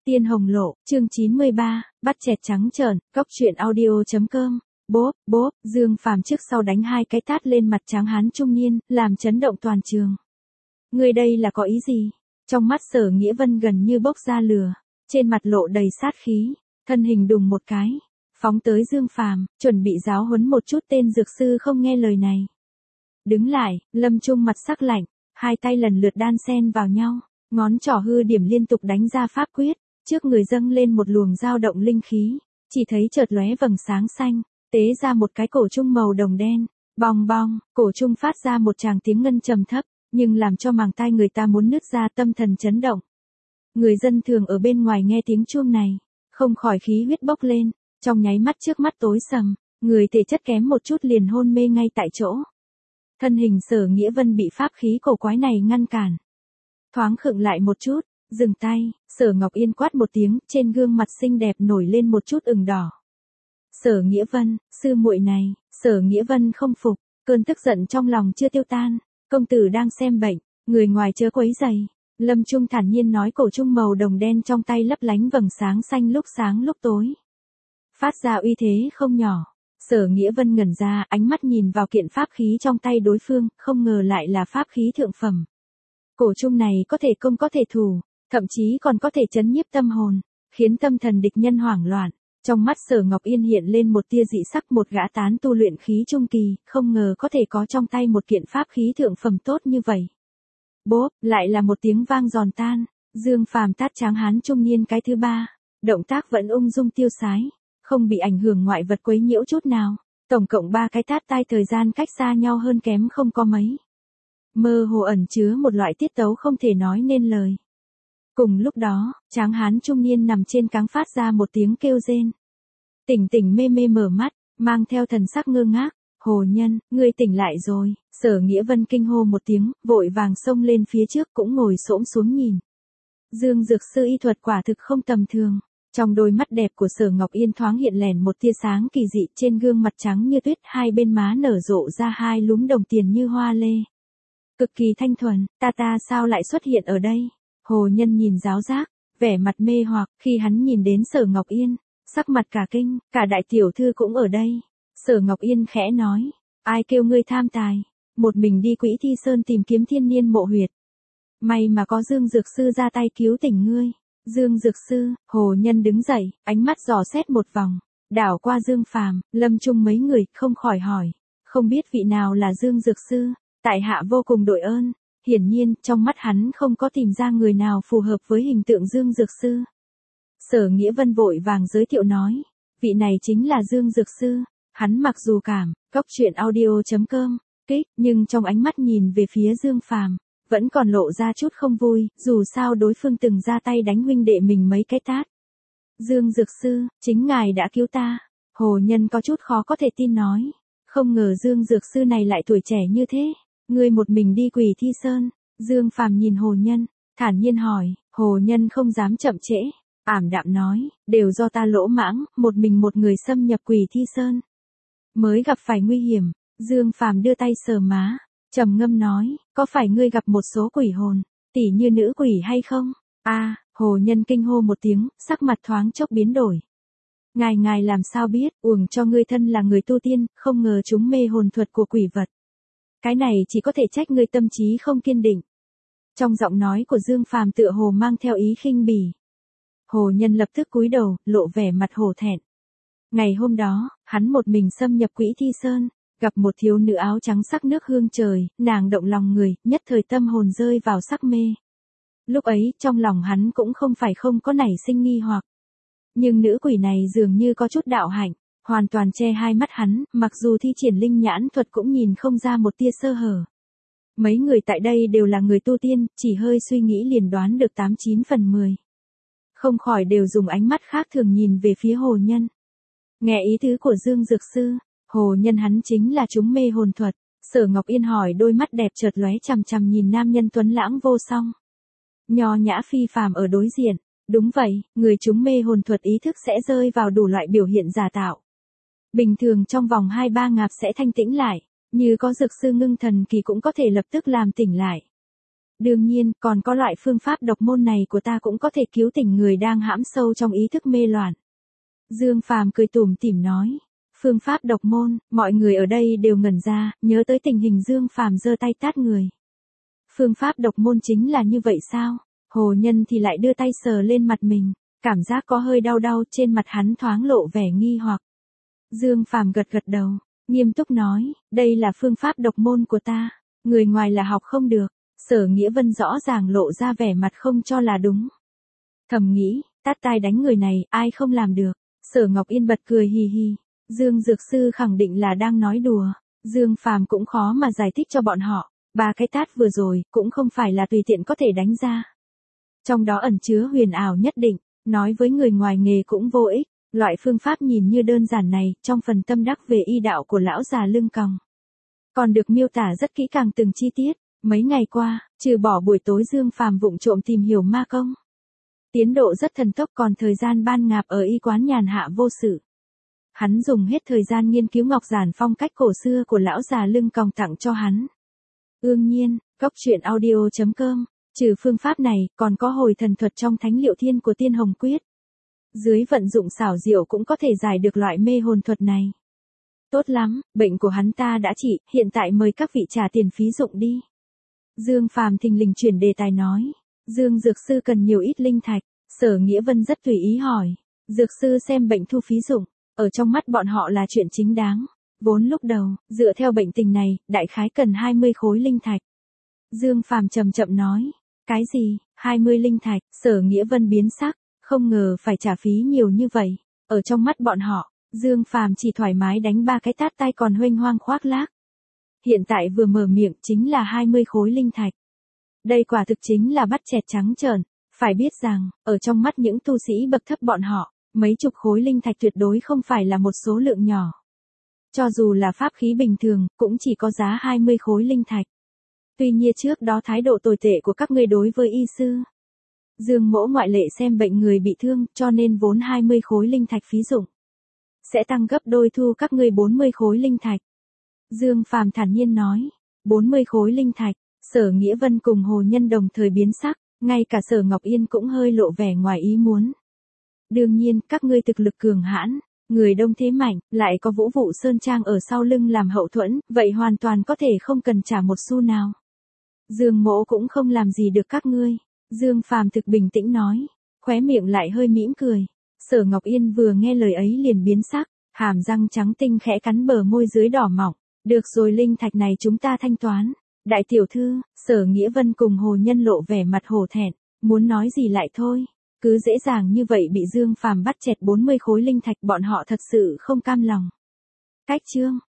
Tiên Hồng Lộ, chương 93, bắt chẹt trắng trợn, cóc truyện audio.com. Bốp, Dương Phàm trước sau đánh hai cái tát lên mặt tráng hán trung niên, làm chấn động toàn trường. Người đây là có ý gì? Trong mắt Sở Nghĩa Vân gần như bốc ra lửa, trên mặt lộ đầy sát khí, thân hình đùng một cái, phóng tới Dương Phàm, chuẩn bị giáo huấn một chút tên dược sư không nghe lời này. Đứng lại, Lâm Trung mặt sắc lạnh, hai tay lần lượt đan xen vào nhau, ngón trỏ hư điểm liên tục đánh ra pháp quyết, trước người dâng lên một luồng dao động linh khí, chỉ thấy chợt lóe vầng sáng xanh, tế ra một cái cổ trung màu đồng đen, bong bong, cổ trung phát ra một tràng tiếng ngân trầm thấp, nhưng làm cho màng tai người ta muốn nứt ra, tâm thần chấn động. Người dân thường ở bên ngoài nghe tiếng chuông này, không khỏi khí huyết bốc lên, trong nháy mắt trước mắt tối sầm, người thể chất kém một chút liền hôn mê ngay tại chỗ. Thân hình Sở Nghĩa Vân bị pháp khí cổ quái này ngăn cản. Thoáng khựng lại một chút, dừng tay, Sở Ngọc Yên quát một tiếng, trên gương mặt xinh đẹp nổi lên một chút ửng đỏ. Sở Nghĩa Vân, sư muội này, Sở Nghĩa Vân không phục, cơn tức giận trong lòng chưa tiêu tan, công tử đang xem bệnh, người ngoài chớ quấy rầy. Lâm Trung thản nhiên nói, cổ trung màu đồng đen trong tay lấp lánh vầng sáng xanh lúc sáng lúc tối. Phát ra uy thế không nhỏ. Sở Nghĩa Vân ngẩn ra, ánh mắt nhìn vào kiện pháp khí trong tay đối phương, không ngờ lại là pháp khí thượng phẩm. Cổ trung này có thể công có thể thủ, thậm chí còn có thể chấn nhiếp tâm hồn, khiến tâm thần địch nhân hoảng loạn. Trong mắt Sở Ngọc Yên hiện lên một tia dị sắc, một gã tán tu luyện khí trung kỳ, không ngờ có thể có trong tay một kiện pháp khí thượng phẩm tốt như vậy. Bốp, lại là một tiếng vang giòn tan, Dương Phàm tát tráng hán trung niên cái thứ ba, động tác vẫn ung dung tiêu sái, không bị ảnh hưởng ngoại vật quấy nhiễu chút nào. Tổng cộng 3 cái tát tai, thời gian cách xa nhau hơn kém không có mấy. Mơ hồ ẩn chứa một loại tiết tấu không thể nói nên lời. Cùng lúc đó, tráng hán trung niên nằm trên cáng phát ra một tiếng kêu rên. Tỉnh mê mê mở mắt, mang theo thần sắc ngơ ngác. Hồ nhân, ngươi tỉnh lại rồi. Sở Nghĩa Vân kinh hô một tiếng, vội vàng xông lên phía trước, cũng ngồi xổm xuống nhìn. Dương dược sư y thuật quả thực không tầm thường. Trong đôi mắt đẹp của Sở Ngọc Yên thoáng hiện lẻn một tia sáng kỳ dị, trên gương mặt trắng như tuyết, hai bên má nở rộ ra hai lúm đồng tiền như hoa lê. Cực kỳ thanh thuần, ta sao lại xuất hiện ở đây? Hồ nhân nhìn giáo giác, vẻ mặt mê hoặc, khi hắn nhìn đến Sở Ngọc Yên, sắc mặt cả kinh, cả đại tiểu thư cũng ở đây. Sở Ngọc Yên khẽ nói, ai kêu ngươi tham tài, một mình đi Quỹ Thi Sơn tìm kiếm thiên niên mộ huyệt. May mà có Dương dược sư ra tay cứu tỉnh ngươi. Dương dược sư, hồ nhân đứng dậy, ánh mắt dò xét một vòng, đảo qua Dương Phàm, Lâm Trung mấy người, không khỏi hỏi, không biết vị nào là Dương dược sư, tại hạ vô cùng đội ơn. Hiển nhiên, trong mắt hắn không có tìm ra người nào phù hợp với hình tượng Dương dược sư. Sở Nghĩa Vân vội vàng giới thiệu nói, vị này chính là Dương dược sư. Hắn mặc dù cảm, cóc truyện audio.com, kích, nhưng trong ánh mắt nhìn về phía Dương Phàm, vẫn còn lộ ra chút không vui, dù sao đối phương từng ra tay đánh huynh đệ mình mấy cái tát. Dương dược sư, chính ngài đã cứu ta. Hồ nhân có chút khó có thể tin nói, không ngờ Dương dược sư này lại tuổi trẻ như thế. Ngươi một mình đi Quỷ Thi Sơn. Dương Phàm nhìn hồ nhân, thản nhiên hỏi. Hồ nhân không dám chậm trễ, ảm đạm nói, đều do ta lỗ mãng, một mình một người xâm nhập Quỷ Thi Sơn, mới gặp phải nguy hiểm. Dương Phàm đưa tay sờ má, trầm ngâm nói, có phải ngươi gặp một số quỷ hồn, tỉ như nữ quỷ hay không? Hồ nhân kinh hô một tiếng, sắc mặt thoáng chốc biến đổi. Ngài làm sao biết, uổng cho ngươi thân là người tu tiên, không ngờ chúng mê hồn thuật của quỷ vật. Cái này chỉ có thể trách ngươi tâm trí không kiên định. Trong giọng nói của Dương Phàm tựa hồ mang theo ý khinh bỉ. Hồ nhân lập tức cúi đầu, lộ vẻ mặt hổ thẹn. Ngày hôm đó, hắn một mình xâm nhập Quỹ Thi Sơn, gặp một thiếu nữ áo trắng sắc nước hương trời, nàng động lòng người, nhất thời tâm hồn rơi vào sắc mê. Lúc ấy, trong lòng hắn cũng không phải không có nảy sinh nghi hoặc. Nhưng nữ quỷ này dường như có chút đạo hạnh, hoàn toàn che hai mắt hắn, mặc dù thi triển linh nhãn thuật cũng nhìn không ra một tia sơ hở. Mấy người tại đây đều là người tu tiên, chỉ hơi suy nghĩ liền đoán được 89 phần 10. Không khỏi đều dùng ánh mắt khác thường nhìn về phía hồ nhân. Nghe ý tứ của Dương dược sư, hồ nhân hắn chính là chúng mê hồn thuật. Sở Ngọc Yên hỏi, đôi mắt đẹp chợt lóe chằm chằm nhìn nam nhân tuấn lãng vô song, nho nhã phi phàm ở đối diện. Đúng vậy, người chúng mê hồn thuật ý thức sẽ rơi vào đủ loại biểu hiện giả tạo. Bình thường trong vòng 2-3 ngạp sẽ thanh tĩnh lại, như có dược sư ngưng thần kỳ cũng có thể lập tức làm tỉnh lại. Đương nhiên, còn có loại phương pháp độc môn này của ta cũng có thể cứu tỉnh người đang hãm sâu trong ý thức mê loạn. Dương Phàm cười tủm tỉm nói. Phương pháp độc môn, mọi người ở đây đều ngẩn ra, nhớ tới tình hình Dương Phàm giơ tay tát người. Phương pháp độc môn chính là như vậy sao? Hồ Nhân thì lại đưa tay sờ lên mặt mình, cảm giác có hơi đau đau, trên mặt hắn thoáng lộ vẻ nghi hoặc. Dương Phàm gật gật đầu, nghiêm túc nói, đây là phương pháp độc môn của ta, người ngoài là học không được. Sở Nghĩa Vân rõ ràng lộ ra vẻ mặt không cho là đúng. Thầm nghĩ, tát tai đánh người này, ai không làm được. Sở Ngọc Yên bật cười hì hì. Dương Dược Sư khẳng định là đang nói đùa. Dương Phàm cũng khó mà giải thích cho bọn họ. 3 cái tát vừa rồi, cũng không phải là tùy tiện có thể đánh ra. Trong đó ẩn chứa huyền ảo nhất định, nói với người ngoài nghề cũng vô ích. Loại phương pháp nhìn như đơn giản này, trong phần tâm đắc về y đạo của lão già lưng còng, còn được miêu tả rất kỹ càng từng chi tiết. Mấy ngày qua, trừ bỏ buổi tối Dương Phàm vụng trộm tìm hiểu ma công, tiến độ rất thần tốc, còn thời gian ban ngạp ở y quán nhàn hạ vô sự. Hắn dùng hết thời gian nghiên cứu ngọc giản phong cách cổ xưa của lão già lưng còng tặng cho hắn. Ương nhiên, goctruyện.audio.com, trừ phương pháp này, còn có hồi thần thuật trong Thánh Liệu Thiên của Tiên Hồng Quyết. Dưới vận dụng xảo diệu cũng có thể giải được loại mê hồn thuật này. Tốt lắm, bệnh của hắn ta đã trị, hiện tại mời các vị trả tiền phí dụng đi. Dương Phàm thình lình chuyển đề tài nói. Dương Dược Sư cần nhiều ít linh thạch. Sở Nghĩa Vân rất tùy ý hỏi. Dược Sư xem bệnh thu phí dụng, ở trong mắt bọn họ là chuyện chính đáng. Vốn lúc đầu, dựa theo bệnh tình này, đại khái cần 20 khối linh thạch. Dương Phàm chậm chậm nói. Cái gì, 20 linh thạch? Sở Nghĩa Vân biến sắc, không ngờ phải trả phí nhiều như vậy. Ở trong mắt bọn họ, Dương Phàm chỉ thoải mái đánh 3 cái tát tay còn huênh hoang khoác lác. Hiện tại vừa mở miệng chính là 20 khối linh thạch. Đây quả thực chính là bắt chẹt trắng trợn. Phải biết rằng, ở trong mắt những tu sĩ bậc thấp bọn họ, mấy chục khối linh thạch tuyệt đối không phải là một số lượng nhỏ. Cho dù là pháp khí bình thường, cũng chỉ có giá 20 khối linh thạch. Tuy nhiên trước đó thái độ tồi tệ của các ngươi đối với y sư Dương Mỗ ngoại lệ xem bệnh người bị thương, cho nên vốn 20 khối linh thạch phí dụng sẽ tăng gấp đôi thu các ngươi 40 khối linh thạch. Dương Phàm thản nhiên nói, 40 khối linh thạch. Sở Nghĩa Vân cùng Hồ Nhân đồng thời biến sắc, ngay cả Sở Ngọc Yên cũng hơi lộ vẻ ngoài ý muốn. Đương nhiên, các ngươi thực lực cường hãn, người đông thế mạnh, lại có Vũ Vụ Sơn Trang ở sau lưng làm hậu thuẫn, vậy hoàn toàn có thể không cần trả một xu nào. Dương Mỗ cũng không làm gì được các ngươi. Dương Phàm thực bình tĩnh nói, khóe miệng lại hơi mỉm cười. Sở Ngọc Yên vừa nghe lời ấy liền biến sắc, hàm răng trắng tinh khẽ cắn bờ môi dưới đỏ mọng. Được rồi, linh thạch này chúng ta thanh toán. Đại tiểu thư, Sở Nghĩa Vân cùng Hồ Nhân lộ vẻ mặt hổ thẹn, muốn nói gì lại thôi. Cứ dễ dàng như vậy bị Dương Phàm bắt chẹt 40 khối linh thạch, bọn họ thật sự không cam lòng. Cách chương